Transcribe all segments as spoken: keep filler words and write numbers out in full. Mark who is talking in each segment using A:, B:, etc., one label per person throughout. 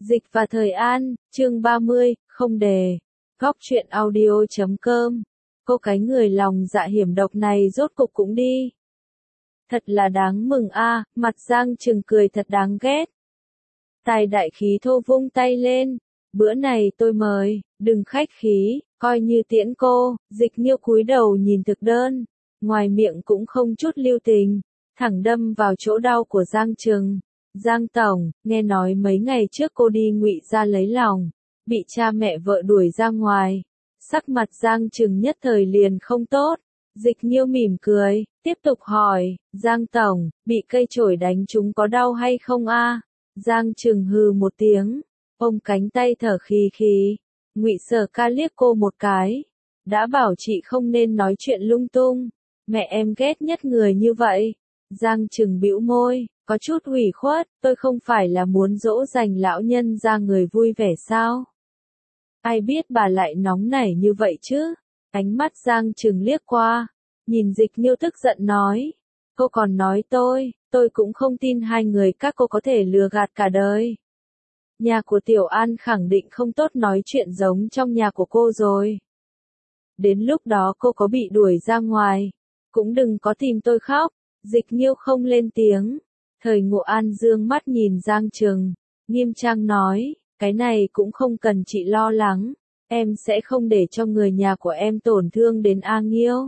A: Dịch và Thời An, chương ba mươi, không đề. Góc truyện audio chấm com. Cô cái người lòng dạ hiểm độc này rốt cục cũng đi. Thật là đáng mừng a, à, mặt Giang Trừng cười thật đáng ghét. Tài đại khí thô vung tay lên. Bữa này tôi mời, đừng khách khí, coi như tiễn cô. Dịch Nhiêu cúi đầu nhìn thực đơn, ngoài miệng cũng không chút lưu tình, thẳng đâm vào chỗ đau của Giang Trừng. Giang Tổng, nghe nói mấy ngày trước cô đi Ngụy gia lấy lòng, bị cha mẹ vợ đuổi ra ngoài. Sắc mặt Giang Trừng nhất thời liền không tốt. Dịch Nhiêu mỉm cười, tiếp tục hỏi, Giang Tổng, bị cây chổi đánh trúng có đau hay không a? À? Giang Trừng hừ một tiếng, ôm cánh tay thở khì khì. Ngụy Sở Ca liếc cô một cái, đã bảo chị không nên nói chuyện lung tung, mẹ em ghét nhất người như vậy. Giang Trừng bĩu môi, có chút ủy khuất, tôi không phải là muốn dỗ dành lão nhân ra người vui vẻ sao? Ai biết bà lại nóng nảy như vậy chứ? Ánh mắt Giang Trừng liếc qua, nhìn Dịch Nhiêu tức giận nói, cô còn nói tôi, tôi cũng không tin hai người các cô có thể lừa gạt cả đời. Nhà của Tiểu An khẳng định không tốt nói chuyện giống trong nhà của cô rồi. Đến lúc đó cô có bị đuổi ra ngoài, cũng đừng có tìm tôi khóc. Dịch Nhiêu không lên tiếng. Thời Ngộ An dương mắt nhìn Giang Trừng, nghiêm trang nói, cái này cũng không cần chị lo lắng, em sẽ không để cho người nhà của em tổn thương đến A Nghiêu.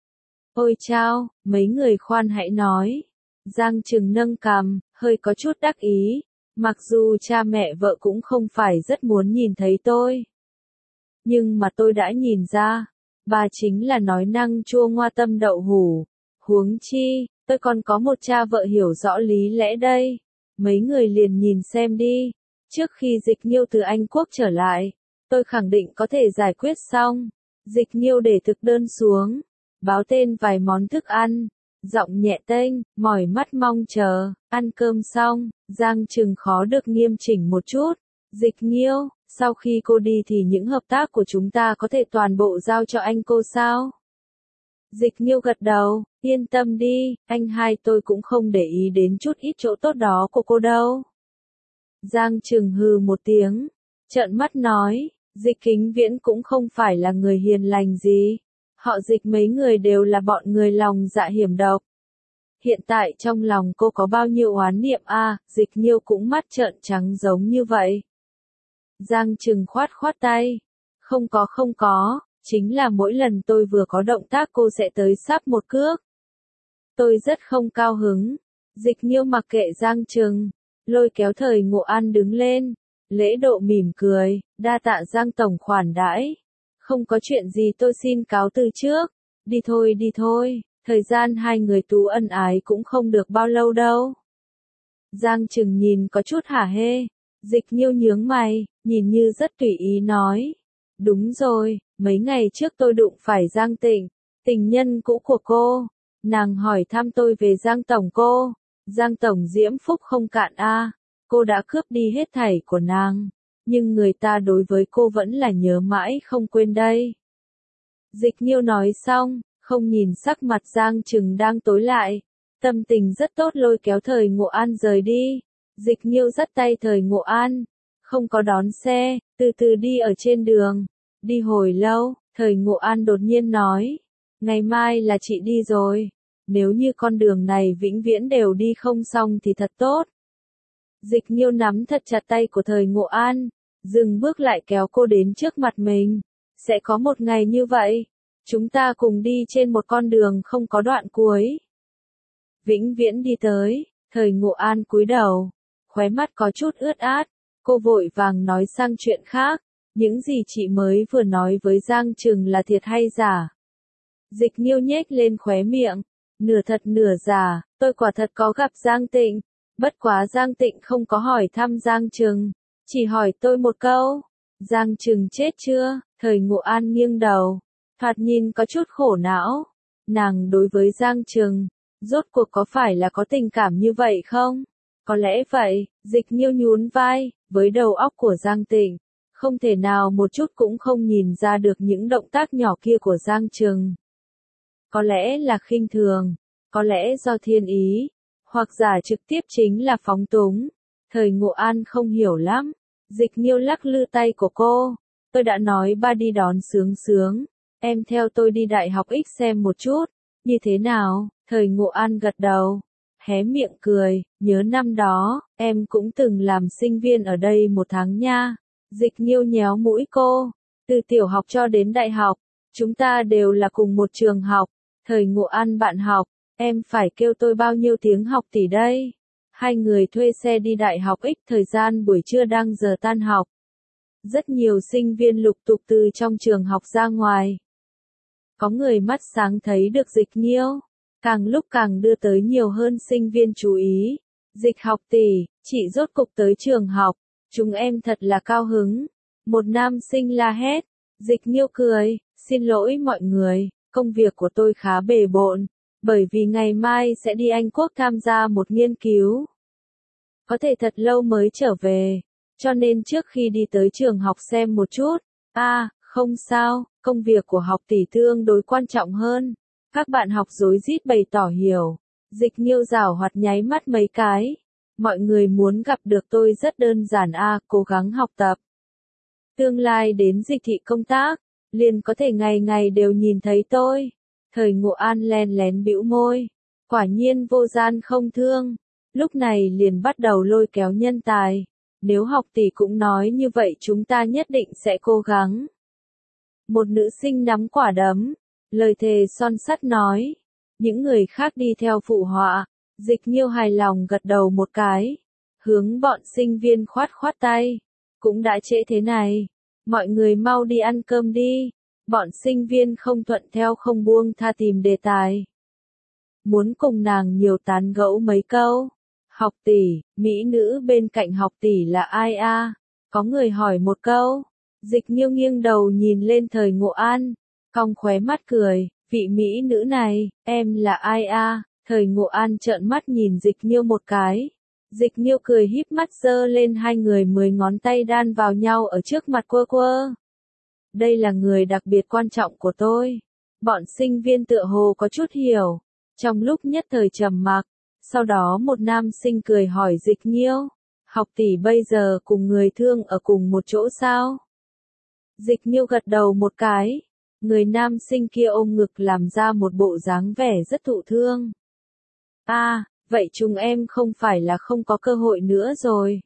A: Ôi chao, mấy người khoan hãy nói. Giang Trừng nâng cằm, hơi có chút đắc ý, mặc dù cha mẹ vợ cũng không phải rất muốn nhìn thấy tôi. Nhưng mà tôi đã nhìn ra, bà chính là nói năng chua ngoa tâm đậu hủ, huống chi. Tôi còn có một cha vợ hiểu rõ lý lẽ đây. Mấy người liền nhìn xem đi. Trước khi Dịch Nhiêu từ Anh Quốc trở lại, tôi khẳng định có thể giải quyết xong. Dịch Nhiêu để thực đơn xuống, báo tên vài món thức ăn, giọng nhẹ tênh, mỏi mắt mong chờ. Ăn cơm xong, Giang Trừng khó được nghiêm chỉnh một chút. Dịch Nhiêu, sau khi cô đi thì những hợp tác của chúng ta có thể toàn bộ giao cho anh cô sao? Dịch Nhiêu gật đầu, yên tâm đi, anh hai tôi cũng không để ý đến chút ít chỗ tốt đó của cô đâu. Giang Trừng hừ một tiếng, trợn mắt nói, Dịch Kính Viễn cũng không phải là người hiền lành gì. Họ Dịch mấy người đều là bọn người lòng dạ hiểm độc. Hiện tại trong lòng cô có bao nhiêu oán niệm a? À, Dịch Nhiêu cũng mắt trợn trắng giống như vậy. Giang Trừng khoát khoát tay, không có không có. Chính là mỗi lần tôi vừa có động tác cô sẽ tới sắp một cước. Tôi rất không cao hứng. Dịch Nhiêu mặc kệ Giang Trừng, lôi kéo Thời Ngộ An đứng lên, lễ độ mỉm cười, đa tạ Giang Tổng khoản đãi. Không có chuyện gì tôi xin cáo từ trước. Đi thôi đi thôi, thời gian hai người tú ân ái cũng không được bao lâu đâu. Giang Trừng nhìn có chút hả hê. Dịch Nhiêu nhướng mày, nhìn như rất tùy ý nói. Đúng rồi, mấy ngày trước tôi đụng phải Giang Tịnh, tình nhân cũ của cô. Nàng hỏi thăm tôi về Giang Tổng cô. Giang Tổng diễm phúc không cạn a, à. Cô đã cướp đi hết thảy của nàng, nhưng người ta đối với cô vẫn là nhớ mãi không quên đây. Dịch Nhiêu nói xong, không nhìn sắc mặt Giang Trừng đang tối lại, tâm tình rất tốt lôi kéo Thời Ngộ An rời đi. Dịch Nhiêu dắt tay Thời Ngộ An, không có đón xe, từ từ đi ở trên đường. Đi hồi lâu, Thời Ngộ An đột nhiên nói, ngày mai là chị đi rồi, nếu như con đường này vĩnh viễn đều đi không xong thì thật tốt. Dịch Nhiêu nắm thật chặt tay của Thời Ngộ An, dừng bước lại kéo cô đến trước mặt mình. Sẽ có một ngày như vậy, chúng ta cùng đi trên một con đường không có đoạn cuối. Vĩnh viễn đi tới. Thời Ngộ An cúi đầu, khóe mắt có chút ướt át, cô vội vàng nói sang chuyện khác. Những gì chị mới vừa nói với Giang Trừng là thiệt hay giả? Dịch Nhiêu nhếch lên khóe miệng, nửa thật nửa giả, tôi quả thật có gặp Giang Tịnh, bất quá Giang Tịnh không có hỏi thăm Giang Trừng, chỉ hỏi tôi một câu, Giang Trừng chết chưa? Thời Ngộ An nghiêng đầu, thoạt nhìn có chút khổ não, nàng đối với Giang Trừng, rốt cuộc có phải là có tình cảm như vậy không? Có lẽ vậy. Dịch Nhiêu nhún vai, với đầu óc của Giang Tịnh, không thể nào một chút cũng không nhìn ra được những động tác nhỏ kia của Giang Trừng. Có lẽ là khinh thường, có lẽ do thiên ý, hoặc giả trực tiếp chính là phóng túng. Thời Ngộ An không hiểu lắm. Dịch Nhiêu lắc lư tay của cô. Tôi đã nói ba đi đón Sướng Sướng. Em theo tôi đi Đại học X xem một chút. Như thế nào? Thời Ngộ An gật đầu. Hé miệng cười. Nhớ năm đó, em cũng từng làm sinh viên ở đây một tháng nha. Dịch Nhiêu nhéo mũi cô. Từ tiểu học cho đến đại học. Chúng ta đều là cùng một trường học. Thời Ngộ An bạn học. Em phải kêu tôi bao nhiêu tiếng học tỷ đây? Hai người thuê xe đi Đại học X, thời gian buổi trưa đang giờ tan học. Rất nhiều sinh viên lục tục từ trong trường học ra ngoài. Có người mắt sáng thấy được Dịch Nhiêu, càng lúc càng đưa tới nhiều hơn sinh viên chú ý. Dịch học tỷ, chị rốt cục tới trường học, chúng em thật là cao hứng. Một nam sinh la hét. Dịch Nhiêu cười, xin lỗi mọi người, công việc của tôi khá bề bộn, bởi vì ngày mai sẽ đi Anh Quốc tham gia một nghiên cứu. Có thể thật lâu mới trở về, cho nên trước khi đi tới trường học xem một chút. À, không sao, công việc của học tỷ tương đối quan trọng hơn. Các bạn học rối rít bày tỏ hiểu. Dịch Nhiêu giảo hoạt nháy mắt mấy cái. Mọi người muốn gặp được tôi rất đơn giản a, à, cố gắng học tập. Tương lai đến dịch thị công tác, liền có thể ngày ngày đều nhìn thấy tôi. Thời Ngộ An len lén bĩu môi. Quả nhiên vô gian không thương. Lúc này liền bắt đầu lôi kéo nhân tài. Nếu học tỷ cũng nói như vậy chúng ta nhất định sẽ cố gắng. Một nữ sinh nắm quả đấm. Lời thề son sắt nói. Những người khác đi theo phụ họa. Dịch Nhiêu hài lòng gật đầu một cái. Hướng bọn sinh viên khoát khoát tay. Cũng đã trễ thế này. Mọi người mau đi ăn cơm đi. Bọn sinh viên không thuận theo không buông tha tìm đề tài. Muốn cùng nàng nhiều tán gẫu mấy câu. Học tỷ, mỹ nữ bên cạnh học tỷ là ai a? À? Có người hỏi một câu. Dịch Nhiêu nghiêng đầu nhìn lên Thời Ngộ An. Cong khóe mắt cười, vị mỹ nữ này, em là ai a? À? Thời Ngộ An trợn mắt nhìn Dịch Nhiêu một cái. Dịch Nhiêu cười híp mắt giơ lên hai người mười ngón tay đan vào nhau ở trước mặt quơ quơ. Đây là người đặc biệt quan trọng của tôi. Bọn sinh viên tựa hồ có chút hiểu. Trong lúc nhất thời trầm mặc, sau đó một nam sinh cười hỏi Dịch Nhiêu. Học tỷ bây giờ cùng người thương ở cùng một chỗ sao? Dịch Nhiêu gật đầu một cái. Người nam sinh kia ôm ngực làm ra một bộ dáng vẻ rất thụ thương. À, vậy chúng em không phải là không có cơ hội nữa rồi.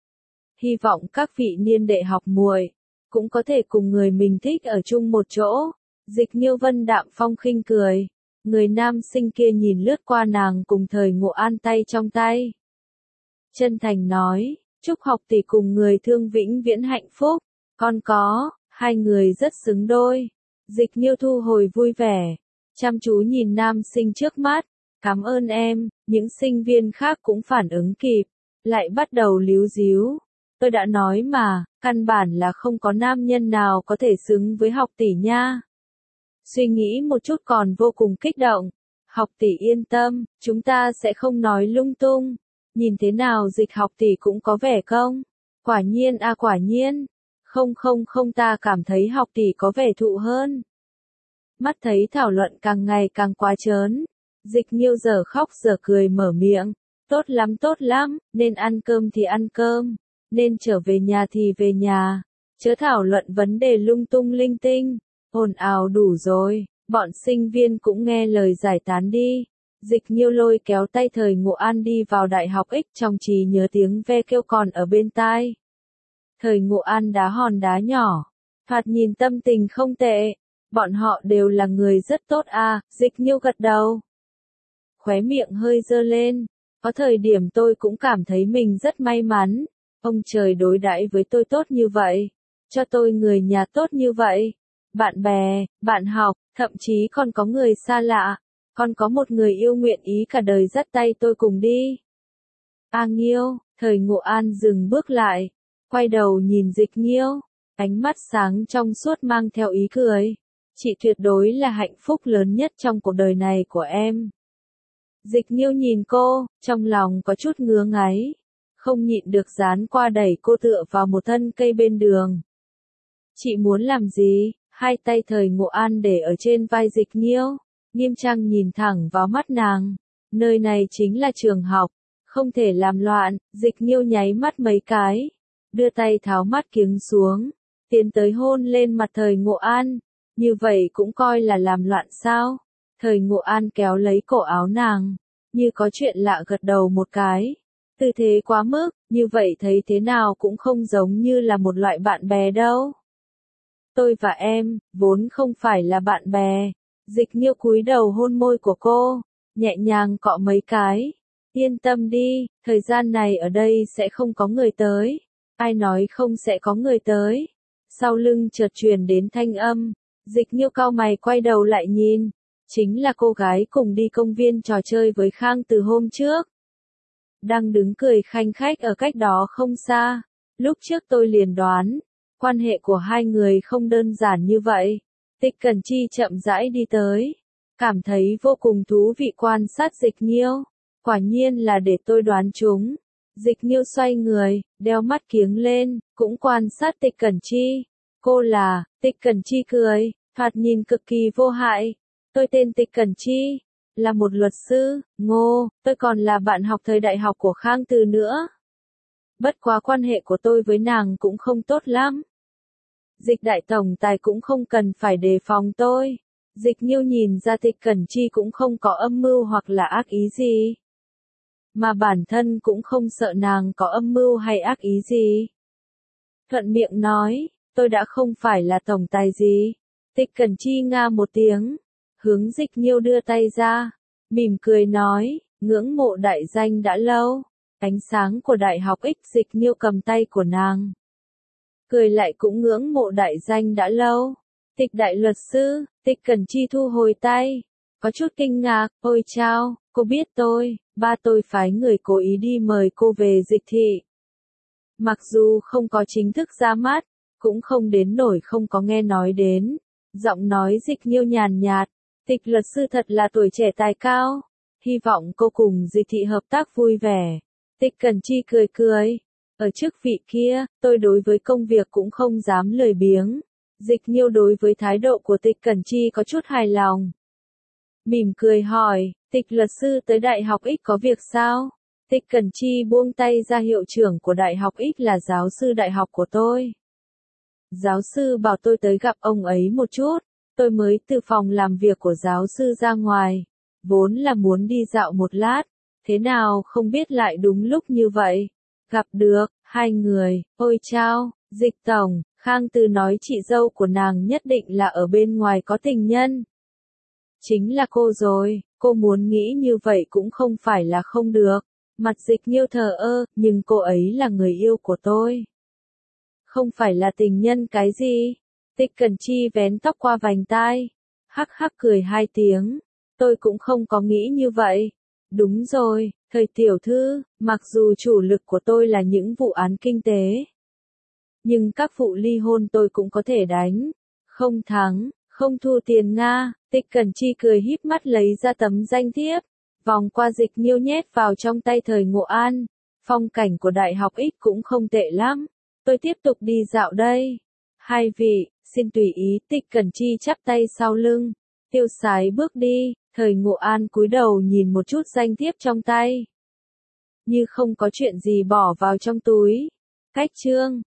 A: Hy vọng các vị niên đệ học muội cũng có thể cùng người mình thích ở chung một chỗ. Dịch Nhiêu vân đạm phong khinh cười. Người nam sinh kia nhìn lướt qua nàng cùng Thời Ngộ An tay trong tay. Chân thành nói, chúc học tỷ cùng người thương vĩnh viễn hạnh phúc. Con có, hai người rất xứng đôi. Dịch Nhiêu thu hồi vui vẻ. Chăm chú nhìn nam sinh trước mắt. Cảm ơn em, những sinh viên khác cũng phản ứng kịp. Lại bắt đầu líu díu. Tôi đã nói mà, căn bản là không có nam nhân nào có thể xứng với học tỷ nha. Suy nghĩ một chút còn vô cùng kích động. Học tỷ yên tâm, chúng ta sẽ không nói lung tung. Nhìn thế nào Dịch học tỷ cũng có vẻ không? Quả nhiên à quả nhiên. Không không không ta cảm thấy học tỷ có vẻ thụ hơn. Mắt thấy thảo luận càng ngày càng quá trớn. Dịch Nhiêu giờ khóc giờ cười mở miệng. Tốt lắm tốt lắm, nên ăn cơm thì ăn cơm. Nên trở về nhà thì về nhà. Chớ thảo luận vấn đề lung tung linh tinh. Ồn ào đủ rồi, bọn sinh viên cũng nghe lời giải tán đi. Dịch Nhiêu lôi kéo tay Thời Ngộ An đi vào Đại học X, trong trí nhớ tiếng ve kêu còn ở bên tai. Thời Ngộ An đá hòn đá nhỏ, thoạt nhìn tâm tình không tệ. Bọn họ đều là người rất tốt à, Dịch Nhiêu gật đầu. Khóe miệng hơi dơ lên, có thời điểm tôi cũng cảm thấy mình rất may mắn. Ông trời đối đãi với tôi tốt như vậy, cho tôi người nhà tốt như vậy. Bạn bè, bạn học, thậm chí còn có người xa lạ. Còn có một người yêu nguyện ý cả đời dắt tay tôi cùng đi. A Nhiêu, Thời Ngộ An dừng bước lại. Quay đầu nhìn Dịch Nhiêu. Ánh mắt sáng trong suốt mang theo ý cười. Chị tuyệt đối là hạnh phúc lớn nhất trong cuộc đời này của em. Dịch Nhiêu nhìn cô, trong lòng có chút ngứa ngáy. Không nhịn được dán qua đẩy cô tựa vào một thân cây bên đường. Chị muốn làm gì? Hai tay Thời Ngộ An để ở trên vai Dịch Nhiêu, nghiêm trang nhìn thẳng vào mắt nàng. Nơi này chính là trường học, không thể làm loạn. Dịch Nhiêu nháy mắt mấy cái. đưa tay tháo mắt kiếng xuống, tiến tới hôn lên mặt Thời Ngộ An, như vậy cũng coi là làm loạn sao? Thời Ngộ An kéo lấy cổ áo nàng, như có chuyện lạ gật đầu một cái. Tư thế quá mức, như vậy thấy thế nào cũng không giống như là một loại bạn bè đâu. Tôi và em, vốn không phải là bạn bè. Dịch Nhiêu cúi đầu hôn môi của cô, nhẹ nhàng cọ mấy cái. Yên tâm đi, thời gian này ở đây sẽ không có người tới. Ai nói không sẽ có người tới. Sau lưng chợt truyền đến thanh âm, Dịch Nhiêu cau mày quay đầu lại nhìn. Chính là cô gái cùng đi công viên trò chơi với Khang từ hôm trước. Đang đứng cười khanh khách ở cách đó không xa. Lúc trước tôi liền đoán, quan hệ của hai người không đơn giản như vậy. Tịch Cẩn Chi chậm rãi đi tới, cảm thấy vô cùng thú vị quan sát Dịch Nhiêu. Quả nhiên là để tôi đoán chúng. Dịch Nhiêu xoay người, đeo mắt kiếng lên, cũng quan sát Tịch Cẩn Chi. Cô là, Tịch Cẩn Chi cười, thoạt nhìn cực kỳ vô hại. Tôi tên Tịch Cẩn Chi, là một luật sư, ngô, tôi còn là bạn học thời đại học của Khang Từ nữa. Bất quá quan hệ của tôi với nàng cũng không tốt lắm. Dịch đại tổng tài cũng không cần phải đề phòng tôi. Dịch Nhiêu nhìn ra Tịch Cẩn Chi cũng không có âm mưu hoặc là ác ý gì. Mà bản thân cũng không sợ nàng có âm mưu hay ác ý gì. Thuận miệng nói, tôi đã không phải là tổng tài gì. Tịch Cẩn Chi nga một tiếng, hướng Dịch Nhiêu đưa tay ra, mỉm cười nói, ngưỡng mộ đại danh đã lâu. Ánh sáng của đại học X. Dịch Nhiêu cầm tay của nàng, cười lại cũng ngưỡng mộ đại danh đã lâu. Tịch đại luật sư, Tịch Cẩn Chi thu hồi tay, có chút kinh ngạc, ôi chao, cô biết tôi, ba tôi phái người cố ý đi mời cô về Dịch thị. Mặc dù không có chính thức ra mắt, cũng không đến nổi không có nghe nói đến. Giọng nói Dịch Nhiêu nhàn nhạt, Tịch luật sư thật là tuổi trẻ tài cao, hy vọng cô cùng Dịch thị hợp tác vui vẻ. Tịch Cẩn Chi cười cười, ở chức vị kia, tôi đối với công việc cũng không dám lười biếng. Dịch Nhiêu đối với thái độ của Tịch Cẩn Chi có chút hài lòng. Mỉm cười hỏi, Tịch luật sư tới Đại học X có việc sao? Tịch Cẩn Chi buông tay ra, hiệu trưởng của Đại học X là giáo sư đại học của tôi. Giáo sư bảo tôi tới gặp ông ấy một chút, tôi mới từ phòng làm việc của giáo sư ra ngoài, vốn là muốn đi dạo một lát, thế nào không biết lại đúng lúc như vậy. Gặp được, hai người, ôi chao, Dịch tổng, Khang Từ nói chị dâu của nàng nhất định là ở bên ngoài có tình nhân. Chính là cô rồi, cô muốn nghĩ như vậy cũng không phải là không được. Mặt Dịch Nhiêu thờ ơ, nhưng cô ấy là người yêu của tôi. Không phải là tình nhân cái gì. Tịch Cẩn Chi vén tóc qua vành tai, hắc hắc cười hai tiếng. Tôi cũng không có nghĩ như vậy. Đúng rồi, thời tiểu thư, mặc dù chủ lực của tôi là những vụ án kinh tế, nhưng các vụ ly hôn tôi cũng có thể đánh. Không thắng, không thua tiền Nga. Tịch Cẩn Chi cười híp mắt lấy ra tấm danh thiếp, vòng qua Dịch Nhiêu nhét vào trong tay Thời Ngộ An. Phong cảnh của Đại học X cũng không tệ lắm. Tôi tiếp tục đi dạo đây. Hai vị, xin tùy ý. Tịch Cẩn Chi chắp tay sau lưng, tiêu sái bước đi. Thời Ngộ An cúi đầu nhìn một chút danh thiếp trong tay, như không có chuyện gì bỏ vào trong túi. Cách chương